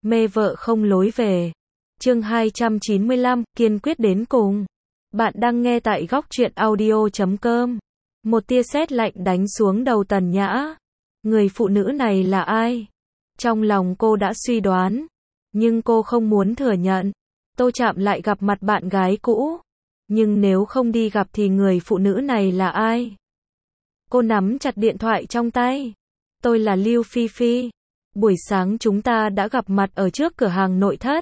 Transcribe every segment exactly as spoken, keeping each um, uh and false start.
Mê vợ không lối về. Chương hai trăm chín mươi lăm, kiên quyết đến cùng. Bạn đang nghe tại góc truyện audio chấm com. Một tia sét lạnh đánh xuống đầu Tần Nhã. Người phụ nữ này là ai? Trong lòng cô đã suy đoán, nhưng cô không muốn thừa nhận. Tô Trạm lại gặp mặt bạn gái cũ. Nhưng nếu không đi gặp thì người phụ nữ này là ai? Cô nắm chặt điện thoại trong tay. Tôi là Lưu Phi Phi. Buổi sáng chúng ta đã gặp mặt ở trước cửa hàng nội thất.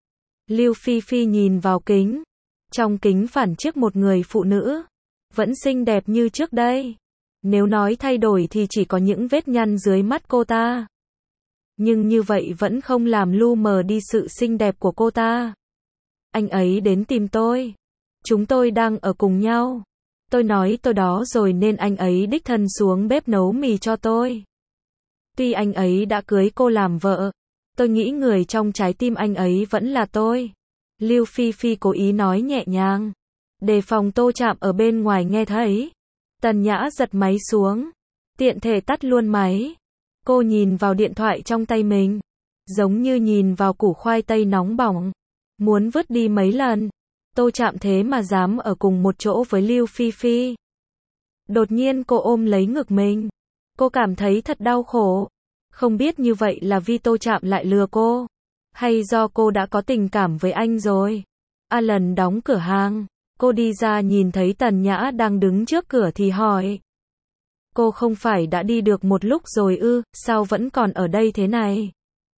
Lưu Phi Phi nhìn vào kính. Trong kính phản chiếu một người phụ nữ. Vẫn xinh đẹp như trước đây. Nếu nói thay đổi thì chỉ có những vết nhăn dưới mắt cô ta. Nhưng như vậy vẫn không làm lu mờ đi sự xinh đẹp của cô ta. Anh ấy đến tìm tôi. Chúng tôi đang ở cùng nhau. Tôi nói tôi đó rồi nên anh ấy đích thân xuống bếp nấu mì cho tôi. Tuy anh ấy đã cưới cô làm vợ, tôi nghĩ người trong trái tim anh ấy vẫn là tôi. Lưu Phi Phi cố ý nói nhẹ nhàng, đề phòng Tô Trạm ở bên ngoài nghe thấy. Tần Nhã giật máy xuống, tiện thể tắt luôn máy. Cô nhìn vào điện thoại trong tay mình, giống như nhìn vào củ khoai tây nóng bỏng, muốn vứt đi mấy lần. Tô Trạm thế mà dám ở cùng một chỗ với Lưu Phi Phi. Đột nhiên cô ôm lấy ngực mình. Cô cảm thấy thật đau khổ. Không biết như vậy là vì Tô Trạm lại lừa cô, hay do cô đã có tình cảm với anh rồi. Alan đóng cửa hàng. Cô đi ra nhìn thấy Tần Nhã đang đứng trước cửa thì hỏi. Cô không phải đã đi được một lúc rồi ư, sao vẫn còn ở đây thế này?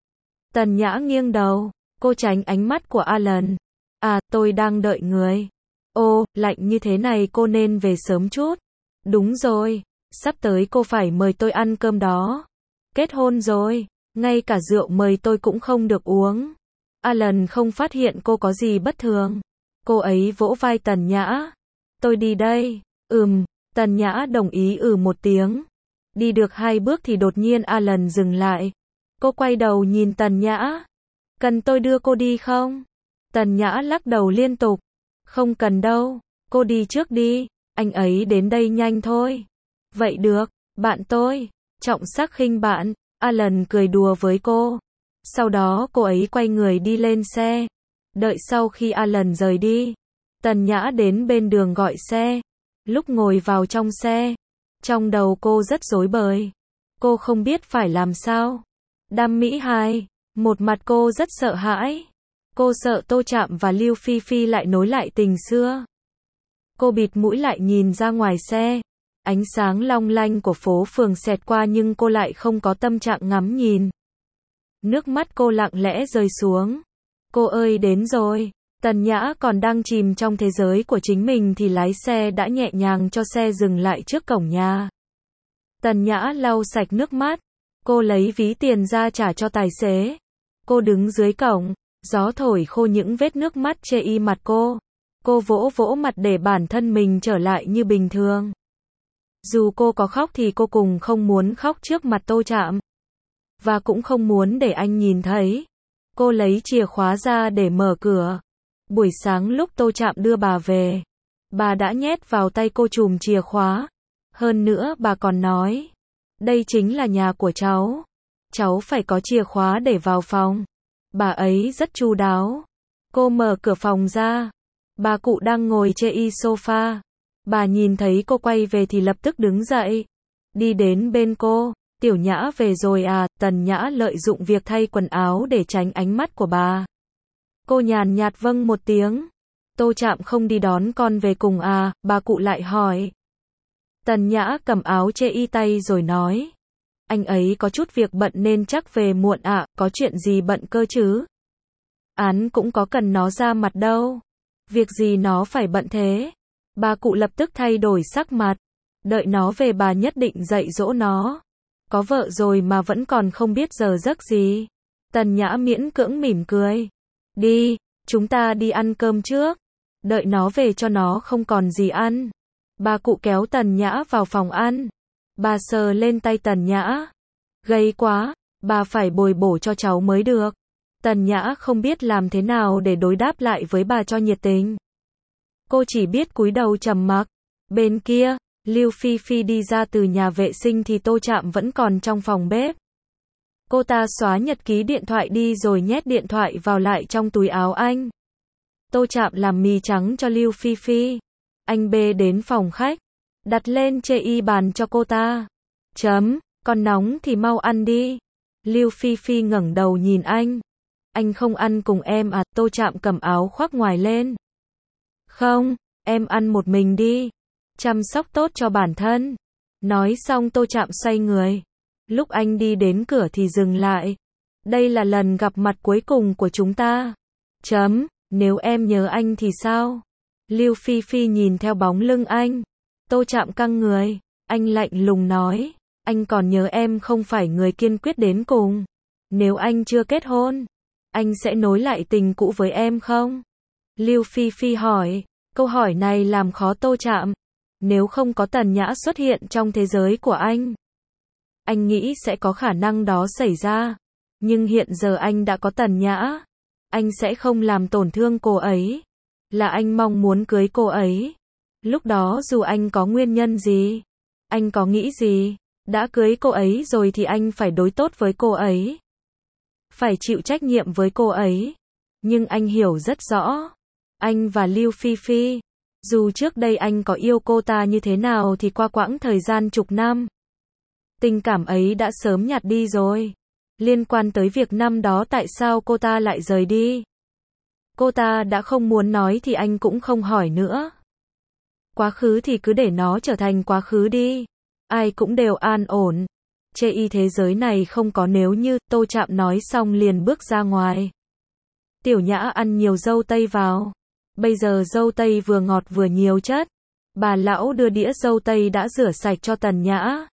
Tần Nhã nghiêng đầu. Cô tránh ánh mắt của Alan. À, tôi đang đợi người. Ô, lạnh như thế này cô nên về sớm chút. Đúng rồi, sắp tới cô phải mời tôi ăn cơm đó. Kết hôn rồi, ngay cả rượu mời tôi cũng không được uống. Alan không phát hiện cô có gì bất thường. Cô ấy vỗ vai Tần Nhã. Tôi đi đây. Ừm, Tần Nhã đồng ý ừ một tiếng. Đi được hai bước thì đột nhiên Alan dừng lại. Cô quay đầu nhìn Tần Nhã. Cần tôi đưa cô đi không? Tần Nhã lắc đầu liên tục. Không cần đâu, cô đi trước đi, anh ấy đến đây nhanh thôi. Vậy được, bạn tôi, trọng sắc khinh bạn, Alan cười đùa với cô. Sau đó cô ấy quay người đi lên xe. Đợi sau khi Alan rời đi, Tần Nhã đến bên đường gọi xe. Lúc ngồi vào trong xe, trong đầu cô rất rối bời. Cô không biết phải làm sao. Đam mỹ hai, một mặt cô rất sợ hãi. Cô sợ Tô Trạm và Lưu Phi Phi lại nối lại tình xưa. Cô bịt mũi lại nhìn ra ngoài xe. Ánh sáng long lanh của phố phường xẹt qua nhưng cô lại không có tâm trạng ngắm nhìn. Nước mắt cô lặng lẽ rơi xuống. Cô ơi đến rồi. Tần Nhã còn đang chìm trong thế giới của chính mình thì lái xe đã nhẹ nhàng cho xe dừng lại trước cổng nhà. Tần Nhã lau sạch nước mắt. Cô lấy ví tiền ra trả cho tài xế. Cô đứng dưới cổng. Gió thổi khô những vết nước mắt chê y mặt cô. Cô vỗ vỗ mặt để bản thân mình trở lại như bình thường. Dù cô có khóc thì cô cùng không muốn khóc trước mặt Tô Trạm. Và cũng không muốn để anh nhìn thấy. Cô lấy chìa khóa ra để mở cửa. Buổi sáng lúc Tô Trạm đưa bà về, bà đã nhét vào tay cô chùm chìa khóa. Hơn nữa bà còn nói, đây chính là nhà của cháu. Cháu phải có chìa khóa để vào phòng. Bà ấy rất chu đáo. Cô mở cửa phòng ra. Bà cụ đang ngồi trên y sofa. Bà nhìn thấy cô quay về thì lập tức đứng dậy. Đi đến bên cô. Tiểu Nhã về rồi à? Tần Nhã lợi dụng việc thay quần áo để tránh ánh mắt của bà. Cô nhàn nhạt vâng một tiếng. Tô Trạm không đi đón con về cùng à? Bà cụ lại hỏi. Tần Nhã cầm áo che y tay rồi nói. Anh ấy có chút việc bận nên chắc về muộn ạ, à, có chuyện gì bận cơ chứ? Án cũng có cần nó ra mặt đâu. Việc gì nó phải bận thế? Bà cụ lập tức thay đổi sắc mặt. Đợi nó về bà nhất định dạy dỗ nó. Có vợ rồi mà vẫn còn không biết giờ giấc gì. Tần Nhã miễn cưỡng mỉm cười. Đi, chúng ta đi ăn cơm trước. Đợi nó về cho nó không còn gì ăn. Bà cụ kéo Tần Nhã vào phòng ăn. Bà sờ lên tay Tần Nhã. Gầy quá, bà phải bồi bổ cho cháu mới được. Tần Nhã không biết làm thế nào để đối đáp lại với bà cho nhiệt tình. Cô chỉ biết cúi đầu trầm mặc. Bên kia, Lưu Phi Phi đi ra từ nhà vệ sinh thì Tô Trạm vẫn còn trong phòng bếp. Cô ta xóa nhật ký điện thoại đi rồi nhét điện thoại vào lại trong túi áo anh. Tô Trạm làm mì trắng cho Lưu Phi Phi. Anh bê đến phòng khách, đặt lên chê y bàn cho cô ta. Chấm, còn nóng thì mau ăn đi. Lưu Phi Phi ngẩng đầu nhìn anh. Anh không ăn cùng em à? Tô Trạm cầm áo khoác ngoài lên. Không, em ăn một mình đi. Chăm sóc tốt cho bản thân. Nói xong Tô Trạm xoay người. Lúc anh đi đến cửa thì dừng lại. Đây là lần gặp mặt cuối cùng của chúng ta. Chấm, nếu em nhớ anh thì sao? Lưu Phi Phi nhìn theo bóng lưng anh. Tô Trạm căng người. Anh lạnh lùng nói. Anh còn nhớ em không phải người kiên quyết đến cùng. Nếu anh chưa kết hôn, anh sẽ nối lại tình cũ với em không? Lưu Phi Phi hỏi. Câu hỏi này làm khó Tô Trạm. Nếu không có Tần Nhã xuất hiện trong thế giới của anh, anh nghĩ sẽ có khả năng đó xảy ra. Nhưng hiện giờ anh đã có Tần Nhã. Anh sẽ không làm tổn thương cô ấy. Là anh mong muốn cưới cô ấy. Lúc đó dù anh có nguyên nhân gì, anh có nghĩ gì, đã cưới cô ấy rồi thì anh phải đối tốt với cô ấy. Phải chịu trách nhiệm với cô ấy. Nhưng anh hiểu rất rõ. Anh và Lưu Phi Phi, dù trước đây anh có yêu cô ta như thế nào thì qua quãng thời gian chục năm, tình cảm ấy đã sớm nhạt đi rồi. Liên quan tới việc năm đó tại sao cô ta lại rời đi, cô ta đã không muốn nói thì anh cũng không hỏi nữa. Quá khứ thì cứ để nó trở thành quá khứ đi. Ai cũng đều an ổn. Chê y thế giới này không có nếu như. Tô Trạm nói xong liền bước ra ngoài. Tiểu Nhã ăn nhiều dâu tây vào. Bây giờ dâu tây vừa ngọt vừa nhiều chất. Bà lão đưa đĩa dâu tây đã rửa sạch cho Tần Nhã.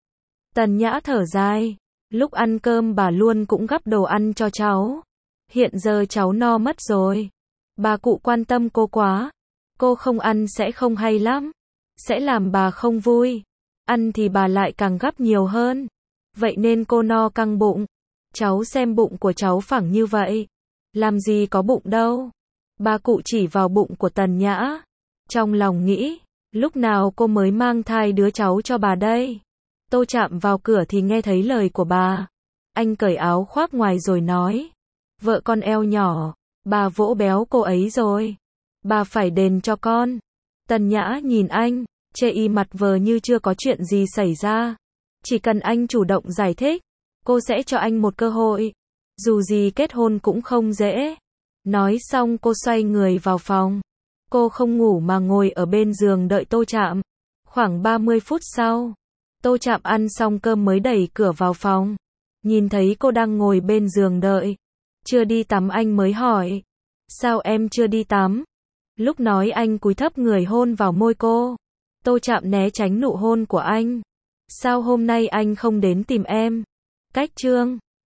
Tần Nhã thở dài. Lúc ăn cơm bà luôn cũng gắp đồ ăn cho cháu. Hiện giờ cháu no mất rồi. Bà cụ quan tâm cô quá. Cô không ăn sẽ không hay lắm. Sẽ làm bà không vui. Ăn thì bà lại càng gắp nhiều hơn. Vậy nên cô no căng bụng. Cháu xem bụng của cháu phẳng như vậy. Làm gì có bụng đâu. Bà cụ chỉ vào bụng của Tần Nhã. Trong lòng nghĩ, lúc nào cô mới mang thai đứa cháu cho bà đây? Tô Trạm vào cửa thì nghe thấy lời của bà. Anh cởi áo khoác ngoài rồi nói. Vợ con eo nhỏ, bà vỗ béo cô ấy rồi. Bà phải đền cho con. Tần Nhã nhìn anh, chê y mặt vờ như chưa có chuyện gì xảy ra. Chỉ cần anh chủ động giải thích, cô sẽ cho anh một cơ hội. Dù gì kết hôn cũng không dễ. Nói xong cô xoay người vào phòng. Cô không ngủ mà ngồi ở bên giường đợi Tô Trạm. Khoảng ba mươi phút sau, Tô Trạm ăn xong cơm mới đẩy cửa vào phòng. Nhìn thấy cô đang ngồi bên giường đợi. Chưa đi tắm anh mới hỏi. Sao em chưa đi tắm? Lúc nói anh cúi thấp người hôn vào môi cô. Tô Trạm né tránh nụ hôn của anh. Sao hôm nay anh không đến tìm em? Cách chương